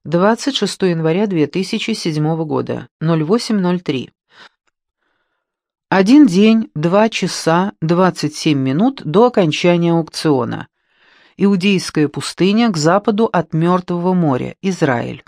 26 января 2007 года, 08:03. 1 день, 2 часа, 27 минут до окончания аукциона. Иудейская пустыня к западу от Мертвого моря, Израиль.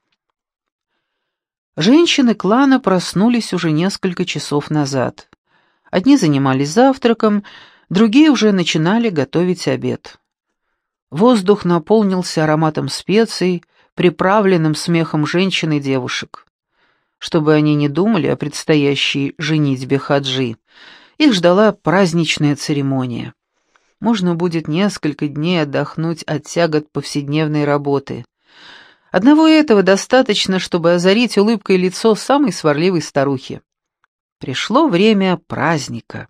Женщины клана проснулись уже несколько часов назад. Одни занимались завтраком, другие уже начинали готовить обед. Воздух наполнился ароматом специй, приправленным смехом женщин и девушек. Чтобы они не думали о предстоящей женитьбе Хаджи, их ждала праздничная церемония. Можно будет несколько дней отдохнуть от тягот повседневной работы. Одного этого достаточно, чтобы озарить улыбкой лицо самой сварливой старухи. Пришло время праздника.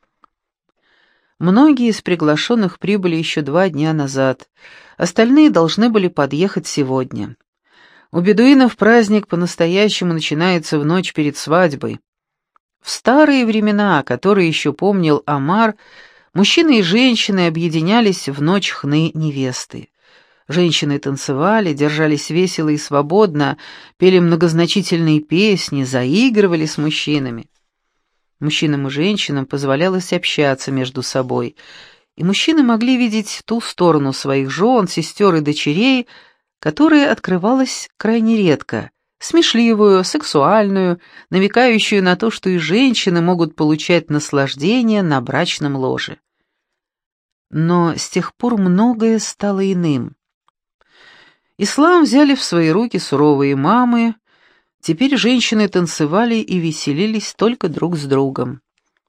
Многие из приглашенных прибыли еще 2 дня назад, остальные должны были подъехать сегодня. У бедуинов праздник по-настоящему начинается в ночь перед свадьбой. В старые времена, которые еще помнил Омар, мужчины и женщины объединялись в ночь хны невесты. Женщины танцевали, держались весело и свободно, пели многозначительные песни, заигрывали с мужчинами. Мужчинам и женщинам позволялось общаться между собой, и мужчины могли видеть ту сторону своих жен, сестер и дочерей, которая открывалась крайне редко, смешливую, сексуальную, намекающую на то, что и женщины могут получать наслаждение на брачном ложе. Но с тех пор многое стало иным. Ислам взяли в свои руки суровые имамы. Теперь женщины танцевали и веселились только друг с другом.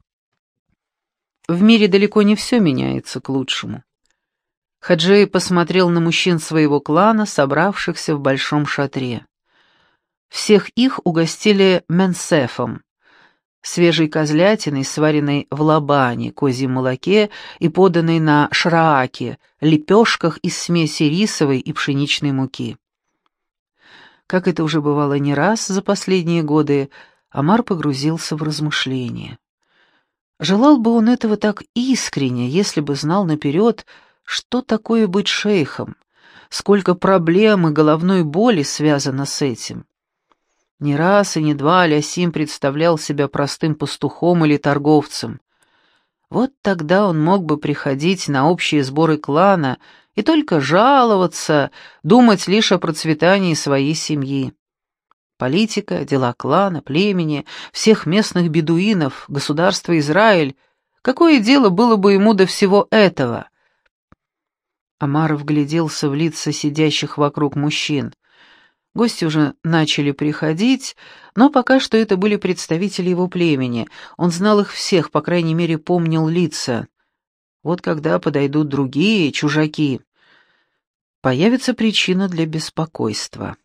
В мире далеко не все меняется к лучшему. Хаджи посмотрел на мужчин своего клана, собравшихся в большом шатре. Всех их угостили менсефом, свежей козлятиной, сваренной в лабане, козьем молоке и поданной на шрааке, лепешках из смеси рисовой и пшеничной муки. Как это уже бывало не раз за последние годы, Омар погрузился в размышления. Желал бы он этого так искренне, если бы знал наперед, что такое быть шейхом, сколько проблем и головной боли связано с этим. Не раз и не два Алясим представлял себя простым пастухом или торговцем. Вот тогда он мог бы приходить на общие сборы клана и только жаловаться, думать лишь о процветании своей семьи. Политика, дела клана, племени, всех местных бедуинов, государства Израиль — какое дело было бы ему до всего этого? Омар вгляделся в лица сидящих вокруг мужчин. Гости уже начали приходить, но пока что это были представители его племени. Он знал их всех, по крайней мере, помнил лица. Вот когда подойдут другие, чужаки, появится причина для беспокойства.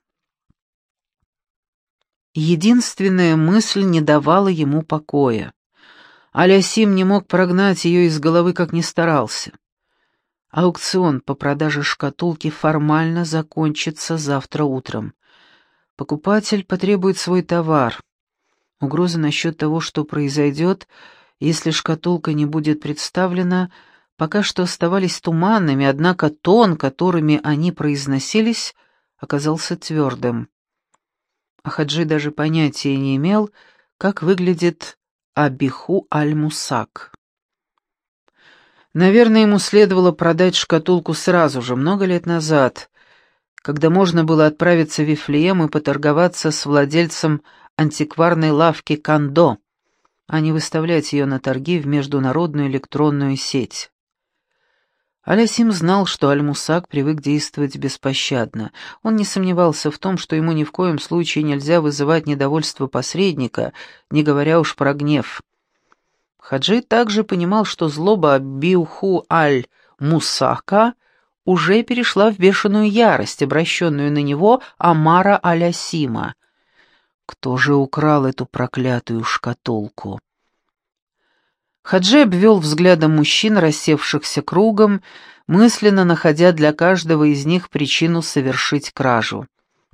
Единственная мысль не давала ему покоя. Алясим не мог прогнать ее из головы, как ни старался. Аукцион по продаже шкатулки формально закончится завтра утром. Покупатель потребует свой товар. Угрозы насчет того, что произойдет, если шкатулка не будет представлена, пока что оставались туманными, однако тон, которыми они произносились, оказался твердым. А Хаджи даже понятия не имел, как выглядит Абиху аль-Мусак. Наверное, ему следовало продать шкатулку сразу же, много лет назад, когда можно было отправиться в Вифлеем и поторговаться с владельцем антикварной лавки Кандо, а не выставлять ее на торги в международную электронную сеть. Алясим знал, что Аль-Мусак привык действовать беспощадно. Он не сомневался в том, что ему ни в коем случае нельзя вызывать недовольство посредника, не говоря уж про гнев. Хаджи также понимал, что злоба Абиху аль-Мусака уже перешла в бешеную ярость, обращенную на него Омара Алясима. Кто же украл эту проклятую шкатулку? Хаджи обвел взглядом мужчин, рассевшихся кругом, мысленно находя для каждого из них причину совершить кражу.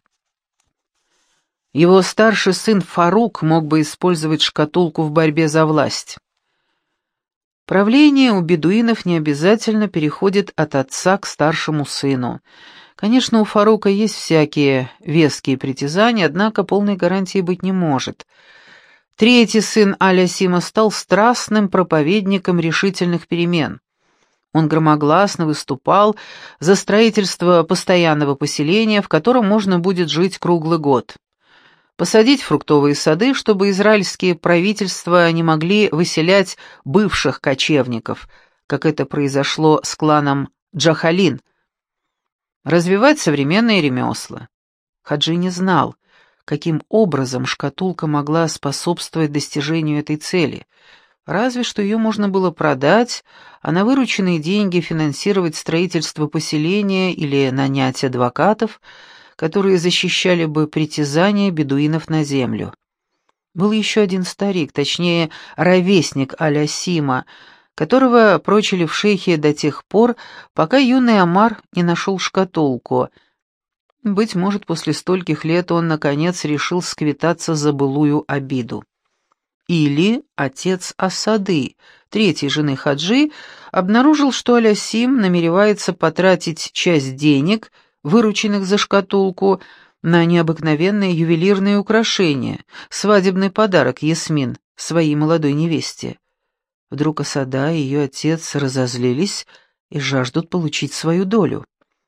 Его старший сын Фарук мог бы использовать шкатулку в борьбе за власть. Правление у бедуинов не обязательно переходит от отца к старшему сыну. Конечно, у Фарука есть всякие веские притязания, однако полной гарантии быть не может. Третий сын Аль-Асима стал страстным проповедником решительных перемен. Он громогласно выступал за строительство постоянного поселения, в котором можно будет жить круглый год. Посадить фруктовые сады, чтобы израильские правительства не могли выселять бывших кочевников, как это произошло с кланом Джахалин. Развивать современные ремесла. Хаджи не знал, каким образом шкатулка могла способствовать достижению этой цели. Разве что ее можно было продать, а на вырученные деньги финансировать строительство поселения или нанять адвокатов, которые защищали бы притязания бедуинов на землю. Был еще один старик, точнее, ровесник Аль-Асима, которого прочили в шейхе до тех пор, пока юный Омар не нашел шкатулку. Быть может, после стольких лет он, наконец, решил сквитаться за былую обиду. Или отец Асады, третьей жены Хаджи, обнаружил, что Аль-Асим намеревается потратить часть денег, вырученных за шкатулку, на необыкновенные ювелирные украшения, свадебный подарок Ясмин своей молодой невесте. Вдруг Асада и ее отец разозлились и жаждут получить свою долю.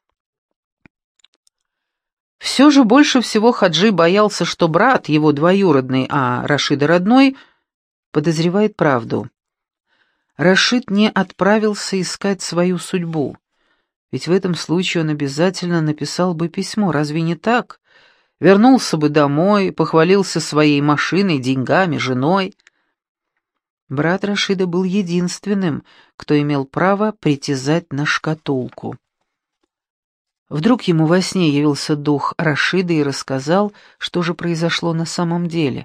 Все же больше всего Хаджи боялся, что брат, его двоюродный, а Рашида родной, подозревает правду. Рашид не отправился искать свою судьбу, ведь в этом случае он обязательно написал бы письмо, разве не так? Вернулся бы домой, похвалился своей машиной, деньгами, женой. Брат Рашида был единственным, кто имел право притязать на шкатулку. Вдруг ему во сне явился дух Рашида и рассказал, что же произошло на самом деле.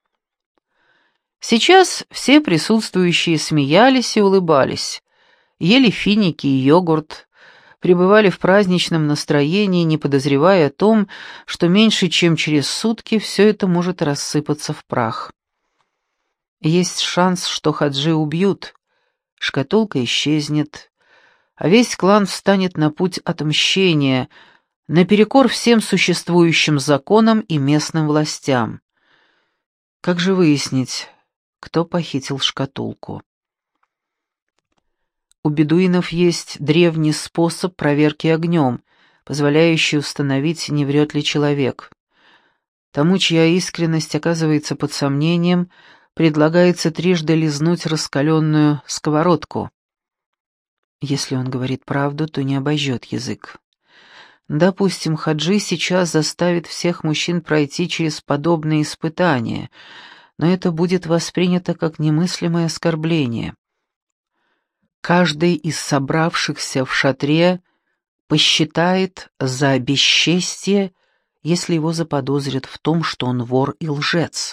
Сейчас все присутствующие смеялись и улыбались, ели финики и йогурт, пребывали в праздничном настроении, не подозревая о том, что меньше чем через сутки все это может рассыпаться в прах. Есть шанс, что Хаджи убьют, шкатулка исчезнет, а весь клан встанет на путь отмщения, наперекор всем существующим законам и местным властям. Как же выяснить, кто похитил шкатулку? У бедуинов есть древний способ проверки огнем, позволяющий установить, не врет ли человек. Тому, чья искренность оказывается под сомнением, предлагается трижды лизнуть раскаленную сковородку. Если он говорит правду, то не обожжет язык. Допустим, Хаджи сейчас заставит всех мужчин пройти через подобные испытания, но это будет воспринято как немыслимое оскорбление. Каждый из собравшихся в шатре посчитает за бесчестие, если его заподозрят в том, что он вор и лжец.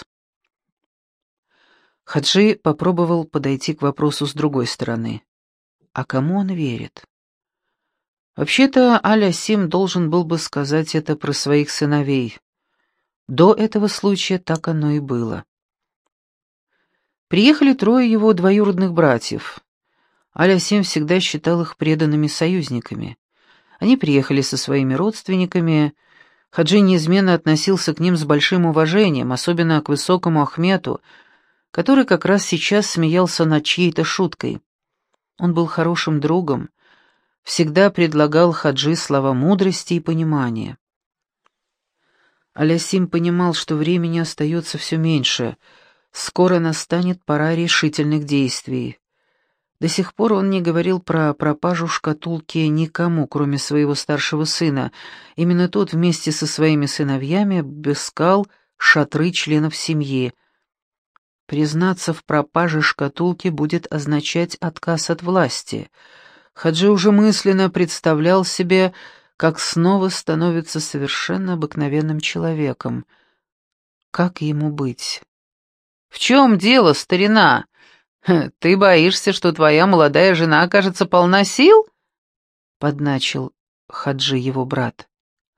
Хаджи попробовал подойти к вопросу с другой стороны. А кому он верит? Вообще-то Аль-Асим должен был бы сказать это про своих сыновей. До этого случая так оно и было. Приехали трое его двоюродных братьев. Аль-Асим всегда считал их преданными союзниками. Они приехали со своими родственниками. Хаджи неизменно относился к ним с большим уважением, особенно к высокому Ахмету, который как раз сейчас смеялся над чьей-то шуткой. Он был хорошим другом, всегда предлагал Хаджи слова мудрости и понимания. Аль-Асим понимал, что времени остается все меньше, скоро настанет пора решительных действий. До сих пор он не говорил про пропажу шкатулки никому, кроме своего старшего сына. Именно тот вместе со своими сыновьями обыскал шатры членов семьи. Признаться в пропаже шкатулки будет означать отказ от власти. Хаджи уже мысленно представлял себе, как снова становится совершенно обыкновенным человеком. Как ему быть? «В чем дело, старина? Ты боишься, что твоя молодая жена окажется полна сил?» — подначил Хаджи его брат.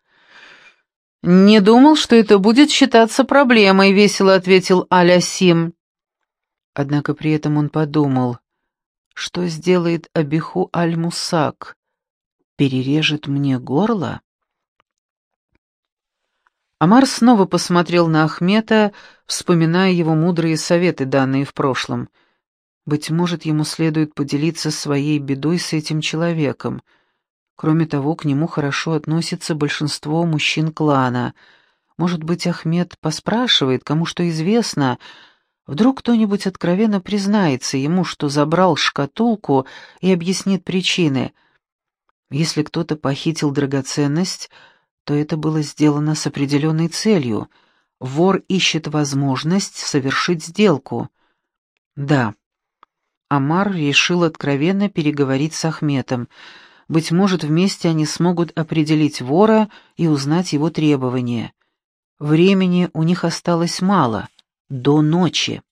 «Не думал, что это будет считаться проблемой», — весело ответил Аль-Асим. Однако при этом он подумал, что сделает Абиху Аль-Мусак? Перережет мне горло? Амар снова посмотрел на Ахмета, вспоминая его мудрые советы, данные в прошлом. Быть может, ему следует поделиться своей бедой с этим человеком. Кроме того, к нему хорошо относится большинство мужчин клана. Может быть, Ахмед поспрашивает, кому что известно. Вдруг кто-нибудь откровенно признается ему, что забрал шкатулку, и объяснит причины. Если кто-то похитил драгоценность, то это было сделано с определенной целью. Вор ищет возможность совершить сделку. Да, Амар решил откровенно переговорить с Ахметом. Быть может, вместе они смогут определить вора и узнать его требования. Времени у них осталось мало, до ночи.